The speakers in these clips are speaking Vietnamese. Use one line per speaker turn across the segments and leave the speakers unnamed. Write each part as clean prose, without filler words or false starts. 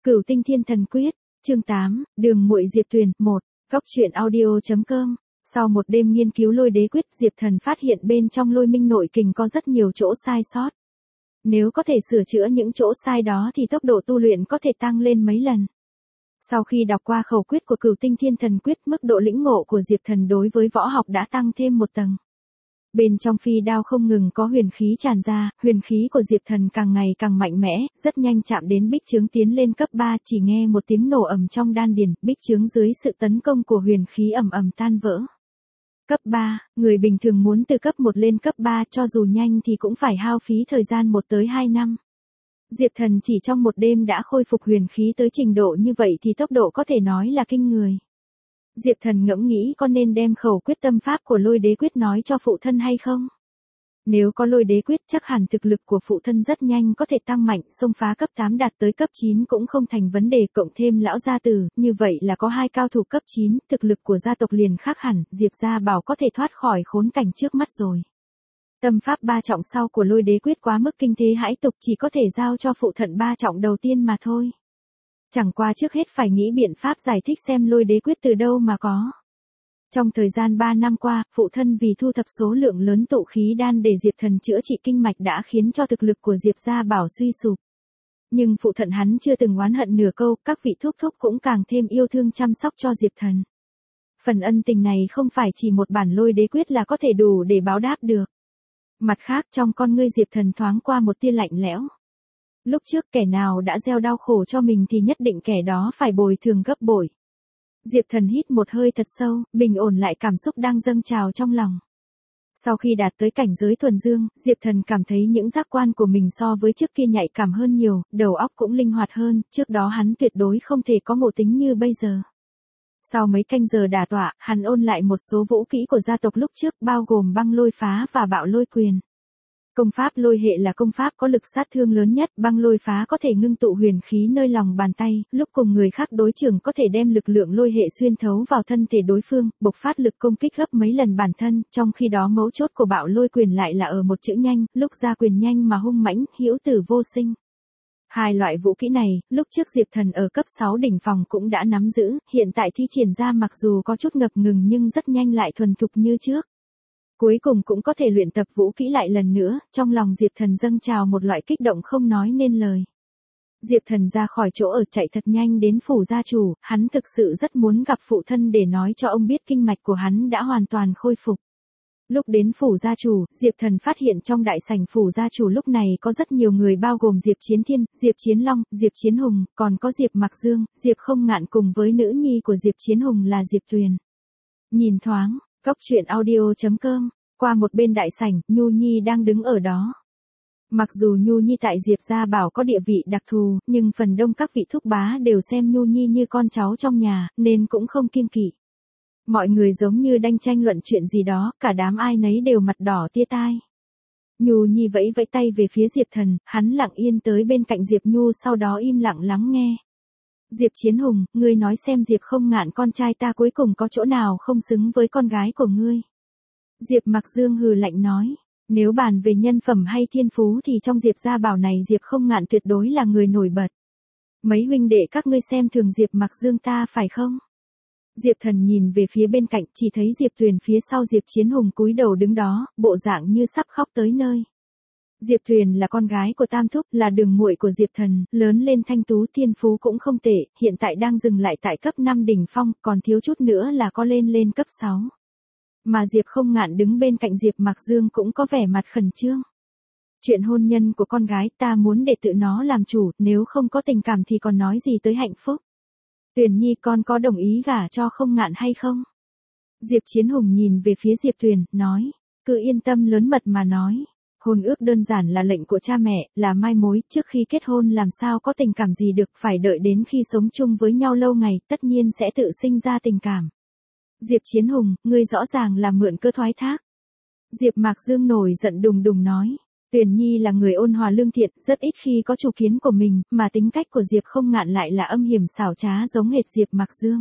Cửu Tinh Thiên Thần Quyết, chương 8, Đường muội Diệp Tuyền, 1, góc truyện audio.com. Sau một đêm nghiên cứu lôi đế quyết, Diệp Thần phát hiện bên trong lôi minh nội kình có rất nhiều chỗ sai sót. Nếu có thể sửa chữa những chỗ sai đó thì tốc độ tu luyện có thể tăng lên mấy lần. Sau khi đọc qua khẩu quyết của Cửu Tinh Thiên Thần Quyết, mức độ lĩnh ngộ của Diệp Thần đối với võ học đã tăng thêm một tầng. Bên trong phi đao không ngừng có huyền khí tràn ra, huyền khí của Diệp Thần càng ngày càng mạnh mẽ, rất nhanh chạm đến bích chướng tiến lên cấp 3, chỉ nghe một tiếng nổ ầm trong đan điền, bích chướng dưới sự tấn công của huyền khí ầm ầm tan vỡ. Cấp 3, người bình thường muốn từ cấp 1 lên cấp 3 cho dù nhanh thì cũng phải hao phí thời gian 1 tới 2 năm. Diệp Thần chỉ trong một đêm đã khôi phục huyền khí tới trình độ như vậy thì tốc độ có thể nói là kinh người. Diệp Thần ngẫm nghĩ có nên đem khẩu quyết tâm pháp của lôi đế quyết nói cho phụ thân hay không? Nếu có lôi đế quyết chắc hẳn thực lực của phụ thân rất nhanh có thể tăng mạnh, xông phá cấp 8 đạt tới cấp 9 cũng không thành vấn đề, cộng thêm lão gia tử, như vậy là có 2 cao thủ cấp 9, thực lực của gia tộc liền khác hẳn, Diệp gia bảo có thể thoát khỏi khốn cảnh trước mắt rồi. Tâm pháp 3 trọng sau của lôi đế quyết quá mức kinh thế hãi tục, chỉ có thể giao cho phụ thân 3 trọng đầu tiên mà thôi. Chẳng qua trước hết phải nghĩ biện pháp giải thích xem lôi đế quyết từ đâu mà có. Trong thời gian 3 năm qua, phụ thân vì thu thập số lượng lớn tụ khí đan để Diệp Thần chữa trị kinh mạch đã khiến cho thực lực của Diệp gia bảo suy sụp. Nhưng phụ thân hắn chưa từng oán hận nửa câu, các vị thúc thúc cũng càng thêm yêu thương chăm sóc cho Diệp Thần. Phần ân tình này không phải chỉ một bản lôi đế quyết là có thể đủ để báo đáp được. Mặt khác, trong con ngươi Diệp Thần thoáng qua một tia lạnh lẽo. Lúc trước kẻ nào đã gieo đau khổ cho mình thì nhất định kẻ đó phải bồi thường gấp bội. Diệp Thần hít một hơi thật sâu, bình ổn lại cảm xúc đang dâng trào trong lòng. Sau khi đạt tới cảnh giới thuần dương, Diệp Thần cảm thấy những giác quan của mình so với trước kia nhạy cảm hơn nhiều, đầu óc cũng linh hoạt hơn, trước đó hắn tuyệt đối không thể có ngộ tính như bây giờ. Sau mấy canh giờ đả tọa, hắn ôn lại một số vũ kỹ của gia tộc lúc trước, bao gồm băng lôi phá và bạo lôi quyền. Công pháp lôi hệ là công pháp có lực sát thương lớn nhất, băng lôi phá có thể ngưng tụ huyền khí nơi lòng bàn tay, lúc cùng người khác đối chừng có thể đem lực lượng lôi hệ xuyên thấu vào thân thể đối phương, bộc phát lực công kích gấp mấy lần bản thân, trong khi đó mấu chốt của bạo lôi quyền lại là ở một chữ nhanh, lúc ra quyền nhanh mà hung mãnh, hữu tử vô sinh. Hai loại vũ kỹ này, lúc trước Diệp Thần ở cấp 6 đỉnh phòng cũng đã nắm giữ, hiện tại thi triển ra mặc dù có chút ngập ngừng nhưng rất nhanh lại thuần thục như trước. Cuối cùng cũng có thể luyện tập vũ kỹ lại lần nữa, trong lòng Diệp Thần dâng trào một loại kích động không nói nên lời. Diệp Thần ra khỏi chỗ ở chạy thật nhanh đến phủ gia chủ, hắn thực sự rất muốn gặp phụ thân để nói cho ông biết kinh mạch của hắn đã hoàn toàn khôi phục. Lúc đến phủ gia chủ, Diệp Thần phát hiện trong đại sảnh phủ gia chủ lúc này có rất nhiều người bao gồm Diệp Chiến Thiên, Diệp Chiến Long, Diệp Chiến Hùng, còn có Diệp Mặc Dương, Diệp Không Ngạn cùng với nữ nhi của Diệp Chiến Hùng là Diệp Tuyền. Nhìn thoáng, góc truyện audio.com, qua một bên đại sảnh, Nhu Nhi đang đứng ở đó. Mặc dù Nhu Nhi tại Diệp gia bảo có địa vị đặc thù, nhưng phần đông các vị thúc bá đều xem Nhu Nhi như con cháu trong nhà, nên cũng không kiêng kỵ. Mọi người giống như đang tranh luận chuyện gì đó, cả đám ai nấy đều mặt đỏ tia tai. Nhu Nhi vẫy vẫy tay về phía Diệp Thần, hắn lặng yên tới bên cạnh Diệp Nhu sau đó im lặng lắng nghe. Diệp Chiến Hùng, ngươi nói xem Diệp Không Ngạn con trai ta cuối cùng có chỗ nào không xứng với con gái của ngươi. Diệp Mặc Dương hừ lạnh nói, nếu bàn về nhân phẩm hay thiên phú thì trong Diệp gia bảo này Diệp Không Ngạn tuyệt đối là người nổi bật. Mấy huynh đệ các ngươi xem thường Diệp Mặc Dương ta phải không? Diệp Thần nhìn về phía bên cạnh, chỉ thấy Diệp Tuyền phía sau Diệp Chiến Hùng cúi đầu đứng đó, bộ dạng như sắp khóc tới nơi. Diệp Tuyền là con gái của Tam Thúc, là đường muội của Diệp Thần, lớn lên thanh tú thiên phú cũng không tệ, hiện tại đang dừng lại tại cấp 5 đỉnh phong, còn thiếu chút nữa là có lên cấp 6. Mà Diệp Không Ngạn đứng bên cạnh Diệp Mặc Dương cũng có vẻ mặt khẩn trương. Chuyện hôn nhân của con gái ta muốn để tự nó làm chủ, nếu không có tình cảm thì còn nói gì tới hạnh phúc. Tuyền Nhi con có đồng ý gả cho Không Ngạn hay không? Diệp Chiến Hùng nhìn về phía Diệp Tuyền, nói, cứ yên tâm lớn mật mà nói. Hôn ước đơn giản là lệnh của cha mẹ, là mai mối, trước khi kết hôn làm sao có tình cảm gì được, phải đợi đến khi sống chung với nhau lâu ngày, tất nhiên sẽ tự sinh ra tình cảm. Diệp Chiến Hùng, ngươi rõ ràng là mượn cơ thoái thác. Diệp Mạc Dương nổi giận đùng đùng nói, Tuyền Nhi là người ôn hòa lương thiện, rất ít khi có chủ kiến của mình, mà tính cách của Diệp Không Ngạn lại là âm hiểm xảo trá giống hệt Diệp Mạc Dương.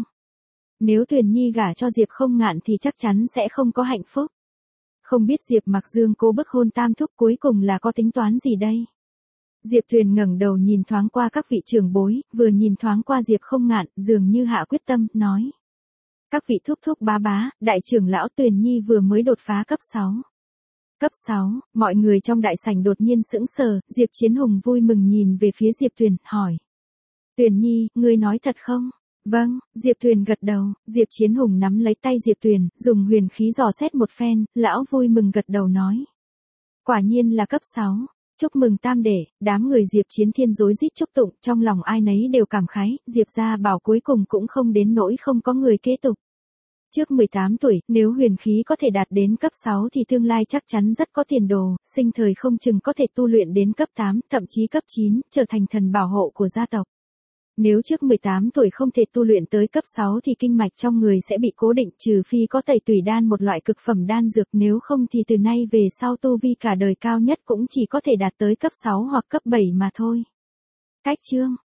Nếu Tuyền Nhi gả cho Diệp Không Ngạn thì chắc chắn sẽ không có hạnh phúc. Không biết Diệp Mặc Dương cố bức hôn Tam Thúc cuối cùng là có tính toán gì đây? Diệp Tuyền ngẩng đầu nhìn thoáng qua các vị trưởng bối, vừa nhìn thoáng qua Diệp Không Ngạn, dường như hạ quyết tâm, nói. Các vị thúc thúc bá bá, đại trưởng lão Tuyền Nhi vừa mới đột phá cấp 6. Cấp 6, mọi người trong đại sảnh đột nhiên sững sờ, Diệp Chiến Hùng vui mừng nhìn về phía Diệp Tuyền, hỏi. Tuyền Nhi, ngươi nói thật không? Vâng, Diệp Tuyền gật đầu, Diệp Chiến Hùng nắm lấy tay Diệp Tuyền, dùng huyền khí dò xét một phen, lão vui mừng gật đầu nói. Quả nhiên là cấp 6. Chúc mừng tam đệ, đám người Diệp Chiến Thiên rối rít chúc tụng, trong lòng ai nấy đều cảm khái, Diệp gia bảo cuối cùng cũng không đến nỗi không có người kế tục. Trước 18 tuổi, nếu huyền khí có thể đạt đến cấp 6 thì tương lai chắc chắn rất có tiền đồ, sinh thời không chừng có thể tu luyện đến cấp 8, thậm chí cấp 9, trở thành thần bảo hộ của gia tộc. Nếu trước 18 tuổi không thể tu luyện tới cấp 6 thì kinh mạch trong người sẽ bị cố định, trừ phi có tẩy tùy đan, một loại cực phẩm đan dược, nếu không thì từ nay về sau tu vi cả đời cao nhất cũng chỉ có thể đạt tới cấp 6 hoặc cấp 7 mà thôi. Cách chương